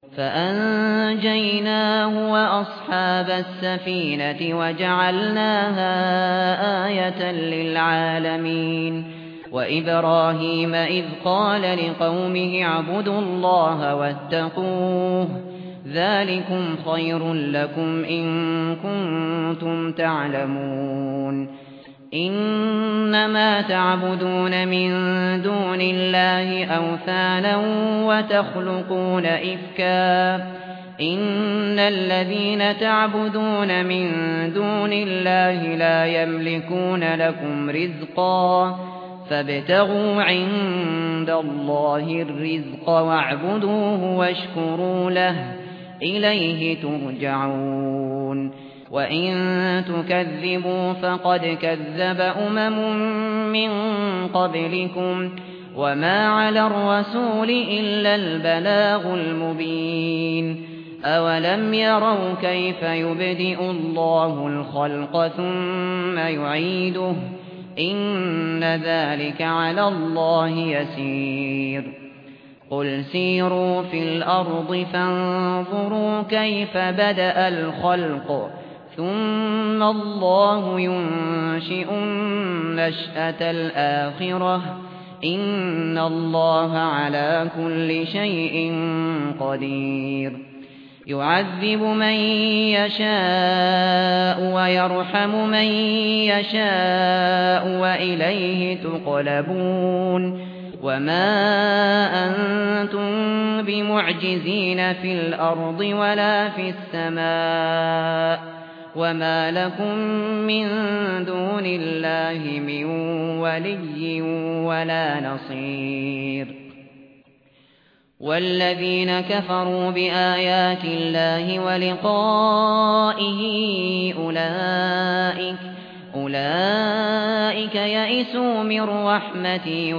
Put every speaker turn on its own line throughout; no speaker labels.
فأنجيناه وأصحاب السفينة وجعلناها آية للعالمين وإبراهيم إذ قال لقومه اعبدوا الله واتقوه ذلكم خير لكم إن كنتم تعلمون إنما تعبدون من دون الله أوثانا وتخلقون إفكا إن الذين تعبدون من دون الله لا يملكون لكم رزقا فابتغوا عند الله الرزق واعبدوه واشكروا له إليه ترجعون وإن تكذبوا فقد كذب من قبلكم وما على الرسول إلا البلاغ المبين أولم يروا كيف يبدئ الله الخلق ثم يعيده إن ذلك على الله يسير قل سيروا في الأرض فانظروا كيف بدأ الخلق ثم الله ينشئ النشأة الآخرة إن الله على كل شيء قدير يعذب من يشاء ويرحم من يشاء وإليه تقلبون وما أنتم بمعجزين في الأرض ولا في السماء وما لكم من دون الله من ولي ولا نصير والذين كفروا بآيات الله ولقائه أولئك يئسوا من رحمتي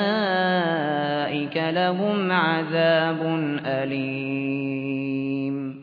وأولئك لهم عذاب أليم